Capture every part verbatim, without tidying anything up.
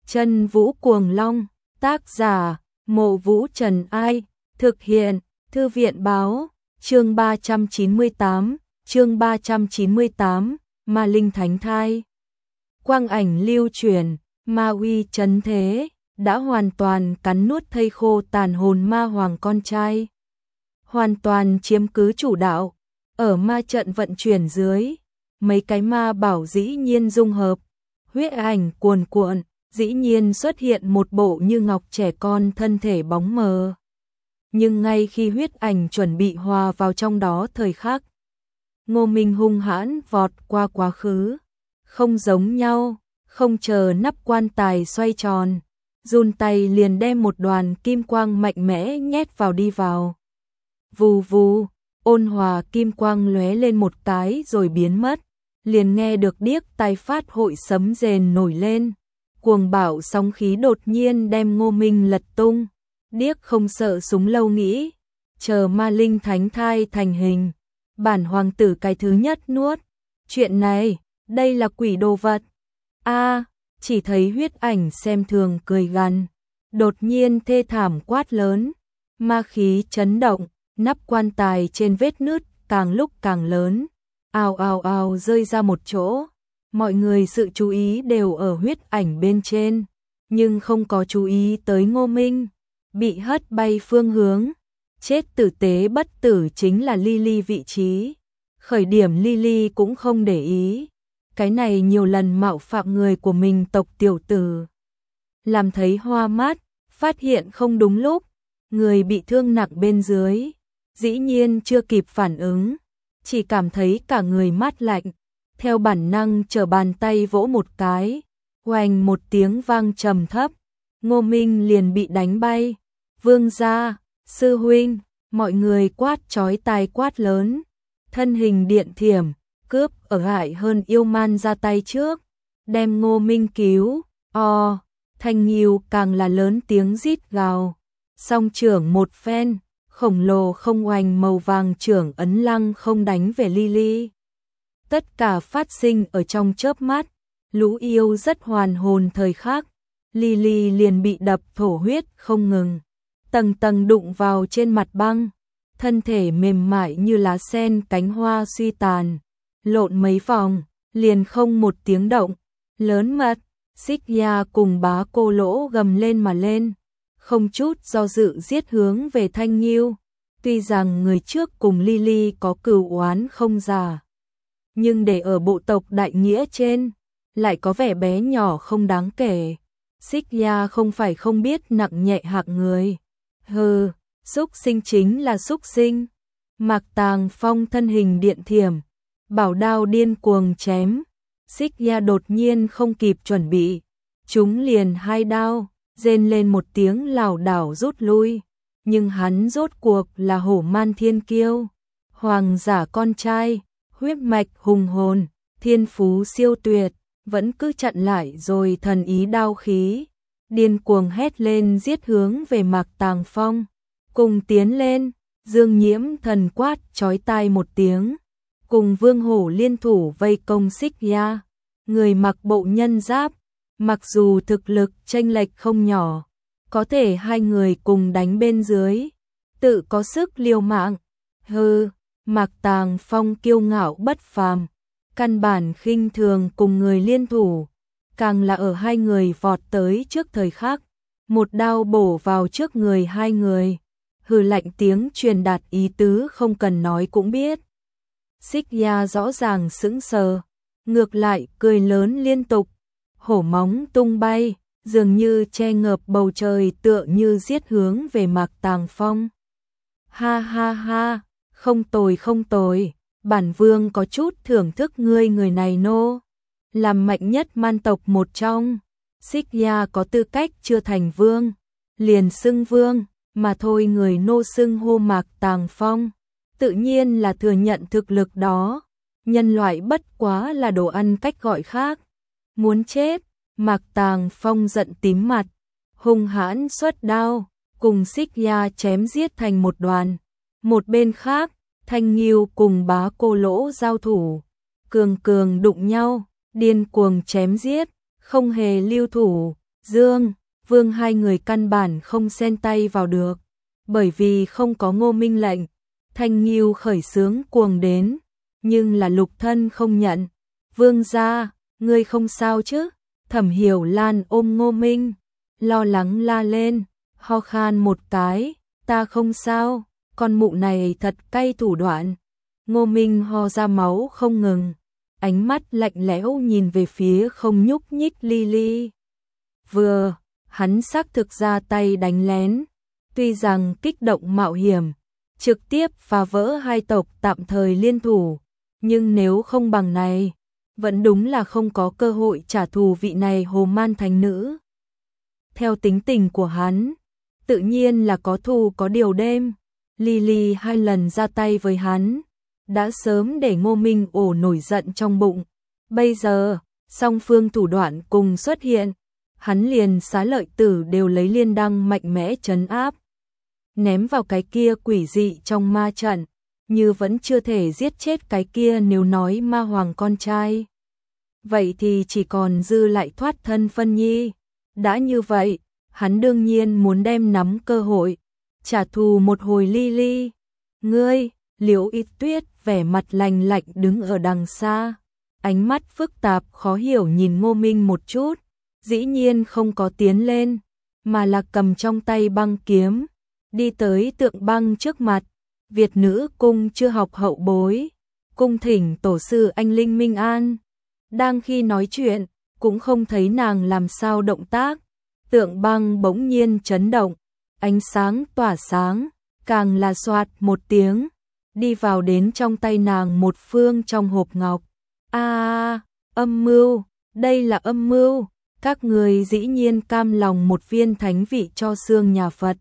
Chân Vũ Cuồng Long, tác giả, Mộ Vũ Trần Ai, thực hiện, Thư viện Báo, chương ba trăm chín mươi tám, chương ba trăm chín mươi tám, Ma Linh Thánh Thai. Quang ảnh lưu truyền, ma uy trấn thế, đã hoàn toàn cắn nuốt thây khô tàn hồn ma hoàng con trai. Hoàn toàn chiếm cứ chủ đạo, ở ma trận vận chuyển dưới, mấy cái ma bảo dĩ nhiên dung hợp, huyết ảnh cuồn cuộn, dĩ nhiên xuất hiện một bộ như ngọc trẻ con thân thể bóng mờ. Nhưng ngay khi huyết ảnh chuẩn bị hòa vào trong đó thời khắc, Ngô Minh hung hãn vọt qua quá khứ, không giống nhau, không chờ nắp quan tài xoay tròn, run tay liền đem một đoàn kim quang mạnh mẽ nhét vào đi vào. Vù vù, ôn hòa kim quang lóe lên một cái rồi biến mất, liền nghe được điếc tai phát hội sấm rền nổi lên. Cuồng bạo sóng khí đột nhiên đem Ngô Minh lật tung, điếc không sợ súng lâu nghĩ, chờ ma linh thánh thai thành hình, bản hoàng tử cái thứ nhất nuốt. Chuyện này, đây là quỷ đồ vật. A, chỉ thấy huyết ảnh xem thường cười gằn, đột nhiên thê thảm quát lớn, ma khí chấn động, nắp quan tài trên vết nứt càng lúc càng lớn, ào ào ào rơi ra một chỗ. Mọi người sự chú ý đều ở huyết ảnh bên trên, nhưng không có chú ý tới Ngô Minh, bị hất bay phương hướng. Chết tử tế bất tử chính là Lily vị trí. Khởi điểm Lily cũng không để ý, cái này nhiều lần mạo phạm người của mình tộc tiểu tử. Làm thấy hoa mắt, phát hiện không đúng lúc, người bị thương nặng bên dưới, dĩ nhiên chưa kịp phản ứng, chỉ cảm thấy cả người mát lạnh. Theo bản năng trở bàn tay vỗ một cái, oành một tiếng vang trầm thấp, Ngô Minh liền bị đánh bay. Vương gia, sư huynh, mọi người quát chói tai quát lớn, thân hình điện thiểm, cướp ở hại hơn yêu man ra tay trước, đem Ngô Minh cứu. O, Thanh Nghiêu càng là lớn tiếng rít gào, song trưởng một phen, khổng lồ không oành màu vàng trưởng ấn lăng không đánh về Lily. Tất cả phát sinh ở trong chớp mắt, lũ yêu rất hoàn hồn thời khắc, Lily liền bị đập thổ huyết không ngừng, tầng tầng đụng vào trên mặt băng, thân thể mềm mại như lá sen cánh hoa suy tàn, lộn mấy vòng, liền không một tiếng động. Lớn mật, Xích Ya cùng bá cô lỗ gầm lên mà lên, không chút do dự giết hướng về Thanh Nghiêu. Tuy rằng người trước cùng Lily có cừu oán không già, nhưng để ở bộ tộc đại nghĩa trên, lại có vẻ bé nhỏ không đáng kể. Xích Ya không phải không biết nặng nhẹ hạng người. Hừ, xúc sinh chính là xúc sinh. Mạc Tàng Phong thân hình điện thiểm, bảo đao điên cuồng chém. Xích Ya đột nhiên không kịp chuẩn bị, chúng liền hai đao, rên lên một tiếng lảo đảo rút lui. Nhưng hắn rốt cuộc là hổ man thiên kiêu, hoàng giả con trai, huyết mạch hùng hồn, thiên phú siêu tuyệt, vẫn cứ chặn lại rồi thần ý đao khí, điên cuồng hét lên giết hướng về Mạc Tàng Phong. Cùng tiến lên, Dương Nhiễm thần quát chói tai một tiếng, cùng Vương Hổ liên thủ vây công Xích Ya. Người mặc bộ nhân giáp, mặc dù thực lực chênh lệch không nhỏ, có thể hai người cùng đánh bên dưới, tự có sức liều mạng. Hừ, Mạc Tàng Phong kiêu ngạo bất phàm, căn bản khinh thường cùng người liên thủ, càng là ở hai người vọt tới trước thời khắc, một đao bổ vào trước người hai người, hừ lạnh tiếng truyền đạt ý tứ không cần nói cũng biết. Xích Ya rõ ràng sững sờ, ngược lại cười lớn liên tục, hổ móng tung bay, dường như che ngợp bầu trời tựa như giết hướng về Mạc Tàng Phong. Ha ha ha, không tồi không tồi, bản vương có chút thưởng thức ngươi người này nô. Làm mạnh nhất man tộc một trong, Xích Ya có tư cách chưa thành vương, liền xưng vương, mà thôi người nô xưng hô Mạc Tàng Phong, tự nhiên là thừa nhận thực lực đó. Nhân loại bất quá là đồ ăn cách gọi khác. Muốn chết, Mạc Tàng Phong giận tím mặt, hung hãn xuất đao, cùng Xích Ya chém giết thành một đoàn. Một bên khác, Thanh Nghiêu cùng bá cô lỗ giao thủ, cường cường đụng nhau, điên cuồng chém giết, không hề lưu thủ, Dương, Vương hai người căn bản không xen tay vào được, bởi vì không có Ngô Minh lệnh. Thanh Nghiêu khởi xướng cuồng đến, nhưng là Lục Thân không nhận. Vương gia, ngươi không sao chứ? Thẩm Hiểu Lan ôm Ngô Minh, lo lắng la lên, ho khan một cái, ta không sao, con mụ này thật cay thủ đoạn. Ngô Minh ho ra máu không ngừng, ánh mắt lạnh lẽo nhìn về phía không nhúc nhích Lily. Vừa, hắn xác thực ra tay đánh lén, tuy rằng kích động mạo hiểm, trực tiếp phá vỡ hai tộc tạm thời liên thủ, nhưng nếu không bằng này, vẫn đúng là không có cơ hội trả thù vị này Hồ Man thánh nữ. Theo tính tình của hắn, tự nhiên là có thù có điều đêm. Lily hai lần ra tay với hắn, đã sớm để Ngô Minh ổ nổi giận trong bụng. Bây giờ, song phương thủ đoạn cùng xuất hiện, hắn liền Xá Lợi Tử đều lấy liên đăng mạnh mẽ trấn áp, ném vào cái kia quỷ dị trong ma trận, như vẫn chưa thể giết chết cái kia nếu nói ma hoàng con trai. Vậy thì chỉ còn dư lại thoát thân Phân Nhi. Đã như vậy, hắn đương nhiên muốn đem nắm cơ hội, trả thù một hồi Lily. Ngươi, Liễu Y Tuyết vẻ mặt lành lạnh đứng ở đằng xa, ánh mắt phức tạp khó hiểu nhìn Ngô Minh một chút, dĩ nhiên không có tiến lên, mà là cầm trong tay băng kiếm, đi tới tượng băng trước mặt. Việt nữ cung chưa học hậu bối, cung thỉnh tổ sư anh Linh Minh An. Đang khi nói chuyện, cũng không thấy nàng làm sao động tác, tượng băng bỗng nhiên chấn động, ánh sáng tỏa sáng, càng là xoạt một tiếng, đi vào đến trong tay nàng một phương trong hộp ngọc. A, âm mưu, đây là âm mưu, các người dĩ nhiên cam lòng một viên thánh vị cho xương nhà Phật.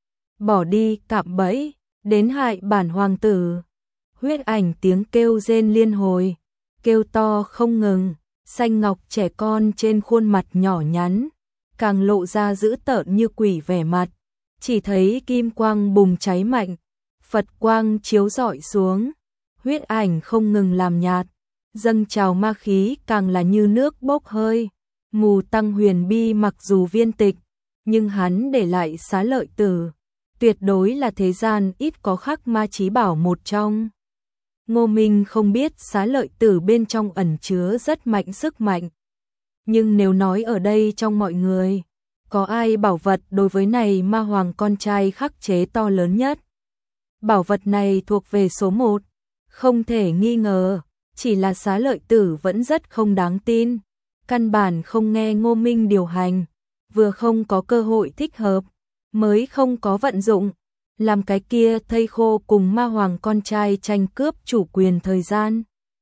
Bỏ đi cạm bẫy, đến hại bản hoàng tử. Huyết ảnh tiếng kêu rên liên hồi, kêu to không ngừng, xanh ngọc trẻ con trên khuôn mặt nhỏ nhắn, càng lộ ra dữ tợn như quỷ vẻ mặt. Chỉ thấy kim quang bùng cháy mạnh, Phật quang chiếu rọi xuống, huyết ảnh không ngừng làm nhạt, dâng trào ma khí càng là như nước bốc hơi. Mù Tăng Huyền Bi mặc dù viên tịch, nhưng hắn để lại Xá Lợi Tử, tuyệt đối là thế gian ít có khắc ma chí bảo một trong. Ngô Minh không biết Xá Lợi Tử bên trong ẩn chứa rất mạnh sức mạnh, nhưng nếu nói ở đây trong mọi người, có ai bảo vật đối với này ma hoàng con trai khắc chế to lớn nhất? Bảo vật này thuộc về số một, không thể nghi ngờ, chỉ là Xá Lợi Tử vẫn rất không đáng tin, căn bản không nghe Ngô Minh điều hành, vừa không có cơ hội thích hợp, mới không có vận dụng, làm cái kia thây khô cùng ma hoàng con trai tranh cướp chủ quyền thời gian,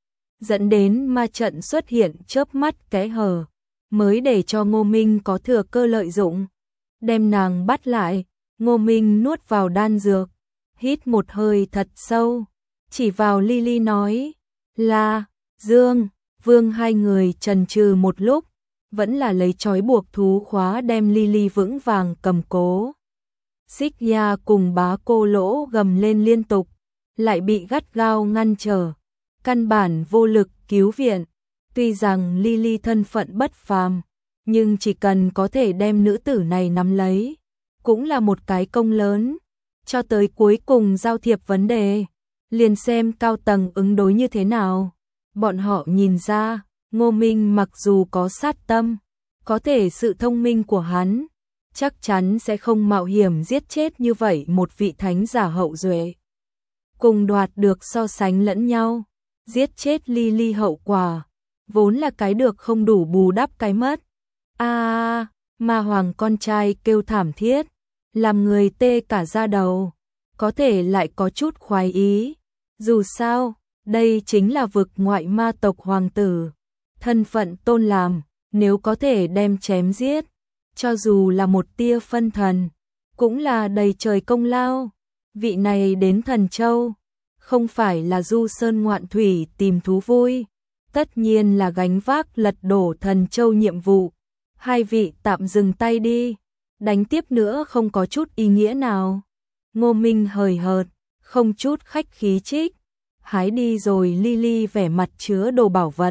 dẫn đến ma trận xuất hiện chớp mắt kẽ hở, mới để cho Ngô Minh có thừa cơ lợi dụng, đem nàng bắt lại. Ngô Minh nuốt vào đan dược, hít một hơi thật sâu, chỉ vào Lily nói, là, Dương, Vương hai người chần chừ một lúc, vẫn là lấy trói buộc thú khóa đem Lily vững vàng cầm cố. Xích Nha cùng Bá Cô Lỗ gầm lên liên tục, lại bị gắt gao ngăn trở, căn bản vô lực cứu viện. Tuy rằng Lily thân phận bất phàm, nhưng chỉ cần có thể đem nữ tử này nắm lấy, cũng là một cái công lớn. Cho tới cuối cùng giao thiệp vấn đề, liền xem cao tầng ứng đối như thế nào. Bọn họ nhìn ra, Ngô Minh mặc dù có sát tâm, có thể sự thông minh của hắn chắc chắn sẽ không mạo hiểm giết chết như vậy một vị thánh giả hậu duệ. Cùng đoạt được so sánh lẫn nhau, giết chết Lily hậu quả, vốn là cái được không đủ bù đắp cái mất. A, à, ma hoàng con trai kêu thảm thiết, làm người tê cả da đầu, có thể lại có chút khoái ý. Dù sao, đây chính là vực ngoại ma tộc hoàng tử, thân phận tôn làm, nếu có thể đem chém giết, cho dù là một tia phân thần, cũng là đầy trời công lao. Vị này đến Thần Châu, không phải là du sơn ngoạn thủy tìm thú vui, tất nhiên là gánh vác lật đổ Thần Châu nhiệm vụ. Hai vị tạm dừng tay đi, đánh tiếp nữa không có chút ý nghĩa nào. Ngô Minh hời hợt, không chút khách khí trích, hái đi rồi Lily vẻ mặt chứa đồ bảo vật,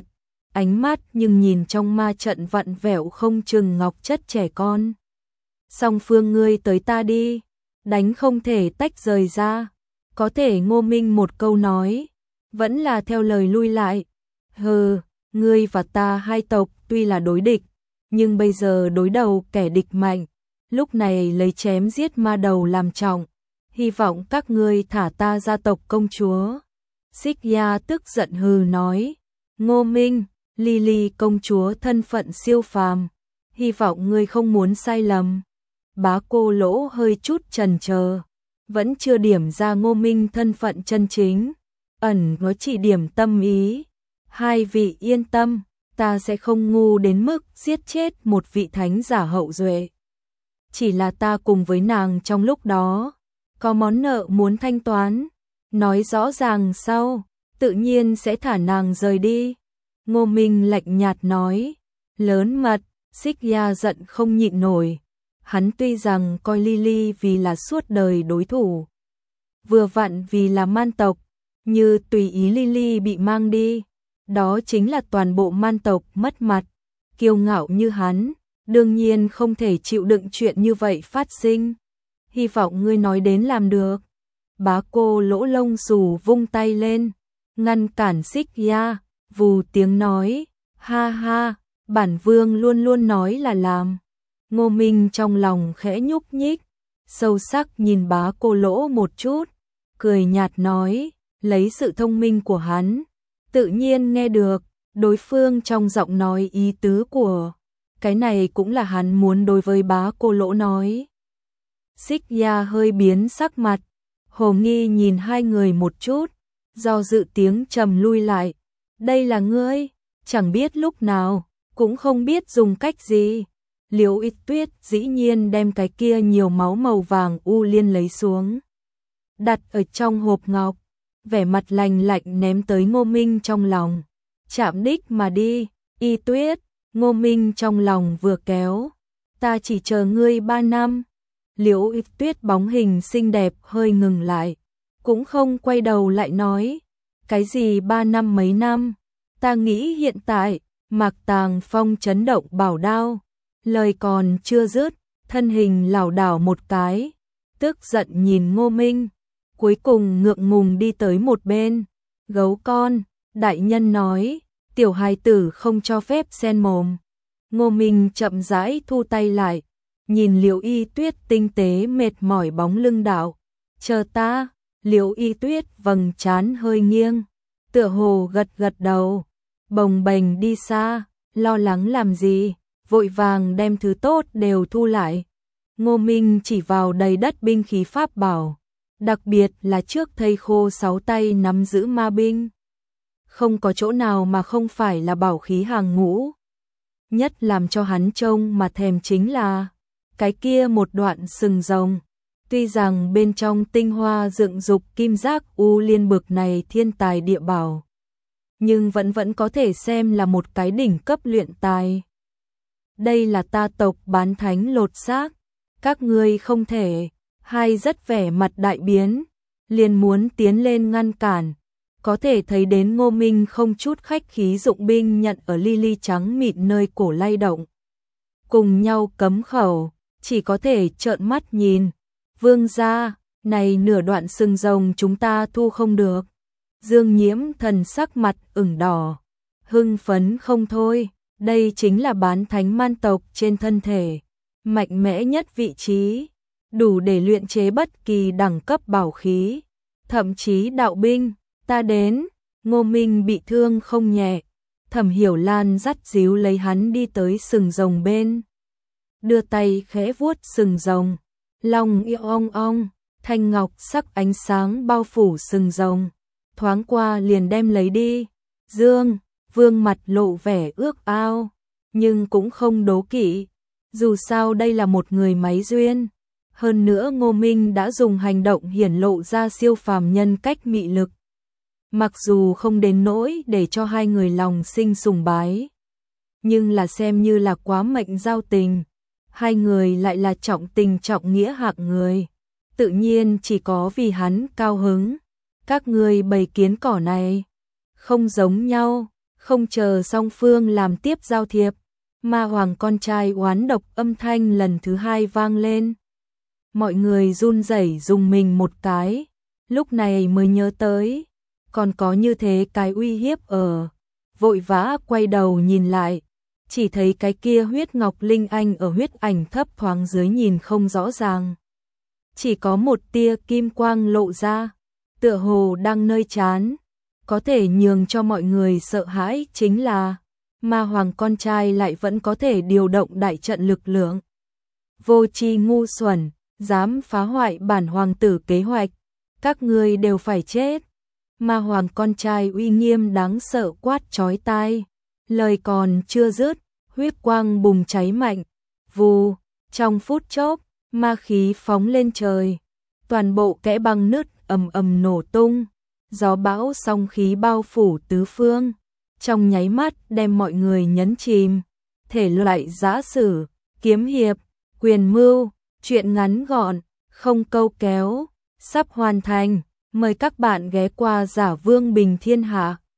ánh mắt nhưng nhìn trong ma trận vặn vẹo không chừng ngọc chất trẻ con. Song phương ngươi tới ta đi, đánh không thể tách rời ra. Có thể Ngô Minh một câu nói, vẫn là theo lời lui lại. Hừ, ngươi và ta hai tộc tuy là đối địch, nhưng bây giờ đối đầu kẻ địch mạnh, lúc này lấy chém giết ma đầu làm trọng, hy vọng các ngươi thả ta ra tộc công chúa. Xích Ya tức giận hừ nói, Ngô Minh, Lily công chúa thân phận siêu phàm, hy vọng ngươi không muốn sai lầm. Bá Cô Lỗ hơi chút chần chờ, vẫn chưa điểm ra Ngô Minh thân phận chân chính, ẩn nó chỉ điểm tâm ý. Hai vị yên tâm, ta sẽ không ngu đến mức giết chết một vị thánh giả hậu duệ. Chỉ là ta cùng với nàng trong lúc đó, có món nợ muốn thanh toán, nói rõ ràng sau, tự nhiên sẽ thả nàng rời đi. Ngô Minh lạnh nhạt nói, lớn mật. Xích Ya giận không nhịn nổi. Hắn tuy rằng coi Lily vì là suốt đời đối thủ, vừa vặn vì là man tộc, như tùy ý Lily bị mang đi, đó chính là toàn bộ man tộc mất mặt. Kiêu ngạo như hắn, đương nhiên không thể chịu đựng chuyện như vậy phát sinh. Hy vọng ngươi nói đến làm được. Bá Cô Lỗ lông xù vung tay lên, ngăn cản Xích Ya, vù tiếng nói, ha ha, bản vương luôn luôn nói là làm. Ngô Minh trong lòng khẽ nhúc nhích, sâu sắc nhìn Bá Cô Lỗ một chút, cười nhạt nói, lấy sự thông minh của hắn, tự nhiên nghe được đối phương trong giọng nói ý tứ của cái này cũng là hắn muốn đối với Bá Cô Lỗ nói. Xích Ya hơi biến sắc mặt, hồ nghi nhìn hai người một chút, do dự tiếng trầm lui lại. Đây là ngươi, chẳng biết lúc nào, cũng không biết dùng cách gì. Liễu Ít Tuyết dĩ nhiên đem cái kia nhiều máu màu vàng u liên lấy xuống, đặt ở trong hộp ngọc, vẻ mặt lành lạnh ném tới Ngô Minh trong lòng. Chạm đích mà đi, Y Tuyết. Ngô Minh trong lòng vừa kéo, ta chỉ chờ ngươi ba năm. Liễu Ít Tuyết bóng hình xinh đẹp hơi ngừng lại, cũng không quay đầu lại nói, cái gì ba năm mấy năm, ta nghĩ hiện tại. Mạc Tàng Phong chấn động bảo đao, lời còn chưa dứt, thân hình lảo đảo một cái, tức giận nhìn Ngô Minh, cuối cùng ngượng ngùng đi tới một bên. Gấu con, đại nhân nói, tiểu hài tử không cho phép xen mồm. Ngô Minh chậm rãi thu tay lại, nhìn Liễu Y Tuyết tinh tế mệt mỏi bóng lưng đạo, chờ ta. Liễu Y Tuyết vầng trán hơi nghiêng, tựa hồ gật gật đầu, bồng bềnh đi xa. Lo lắng làm gì, vội vàng đem thứ tốt đều thu lại. Ngô Minh chỉ vào đầy đất binh khí pháp bảo, đặc biệt là trước thây khô sáu tay nắm giữ ma binh, không có chỗ nào mà không phải là bảo khí hàng ngũ. Nhất làm cho hắn trông mà thèm chính là cái kia một đoạn sừng rồng, tuy rằng bên trong tinh hoa dựng dục kim giác u liên bực này thiên tài địa bảo, nhưng vẫn vẫn có thể xem là một cái đỉnh cấp luyện tài. Đây là ta tộc bán thánh lột xác, các ngươi không thể. Hai rất vẻ mặt đại biến, liền muốn tiến lên ngăn cản, có thể thấy đến Ngô Minh không chút khách khí dụng binh nhận ở Lily trắng mịn nơi cổ lay động. Cùng nhau cấm khẩu, chỉ có thể trợn mắt nhìn. Vương gia, này nửa đoạn sừng rồng chúng ta thu không được. Dương Nhiễm thần sắc mặt ửng đỏ, hưng phấn không thôi, đây chính là bán thánh man tộc trên thân thể, mạnh mẽ nhất vị trí, đủ để luyện chế bất kỳ đẳng cấp bảo khí, thậm chí đạo binh. Ta đến. Ngô Minh bị thương không nhẹ, Thẩm Hiểu Lan dắt díu lấy hắn đi tới sừng rồng bên, đưa tay khẽ vuốt sừng rồng, long yêu ong ong, thanh ngọc sắc ánh sáng bao phủ sừng rồng, thoáng qua liền đem lấy đi. Dương Vương mặt lộ vẻ ước ao, nhưng cũng không đố kỵ, dù sao đây là một người máy duyên. Hơn nữa Ngô Minh đã dùng hành động hiển lộ ra siêu phàm nhân cách mị lực, mặc dù không đến nỗi để cho hai người lòng sinh sùng bái, nhưng là xem như là quá mệnh giao tình. Hai người lại là trọng tình trọng nghĩa hạng người, tự nhiên chỉ có vì hắn cao hứng. Các ngươi bầy kiến cỏ này không giống nhau, Không chờ song phương làm tiếp giao thiệp, ma hoàng con trai oán độc âm thanh lần thứ hai vang lên. Mọi người run rẩy dùng mình một cái, lúc này mới nhớ tới, còn có như thế cái uy hiếp ở. Vội vã quay đầu nhìn lại, chỉ thấy cái kia huyết ngọc linh anh ở huyết ảnh thấp thoáng dưới nhìn không rõ ràng. Chỉ có một tia kim quang lộ ra, tựa hồ đang nơi chán. Có thể nhường cho mọi người sợ hãi chính là ma hoàng con trai lại vẫn có thể điều động đại trận lực lượng. Vô tri ngu xuẩn, dám phá hoại bản hoàng tử kế hoạch, các ngươi đều phải chết. Ma hoàng con trai uy nghiêm đáng sợ quát chói tai, lời còn chưa dứt, huyết quang bùng cháy mạnh, vù, trong phút chốc, ma khí phóng lên trời, toàn bộ kẽ băng nứt ầm ầm nổ tung, gió bão song khí bao phủ tứ phương, trong nháy mắt đem mọi người nhấn chìm. Thể loại giã sử, kiếm hiệp, quyền mưu, truyện ngắn gọn, không câu kéo, sắp hoàn thành, mời các bạn ghé qua Giả Vương Bình Thiên Hạ.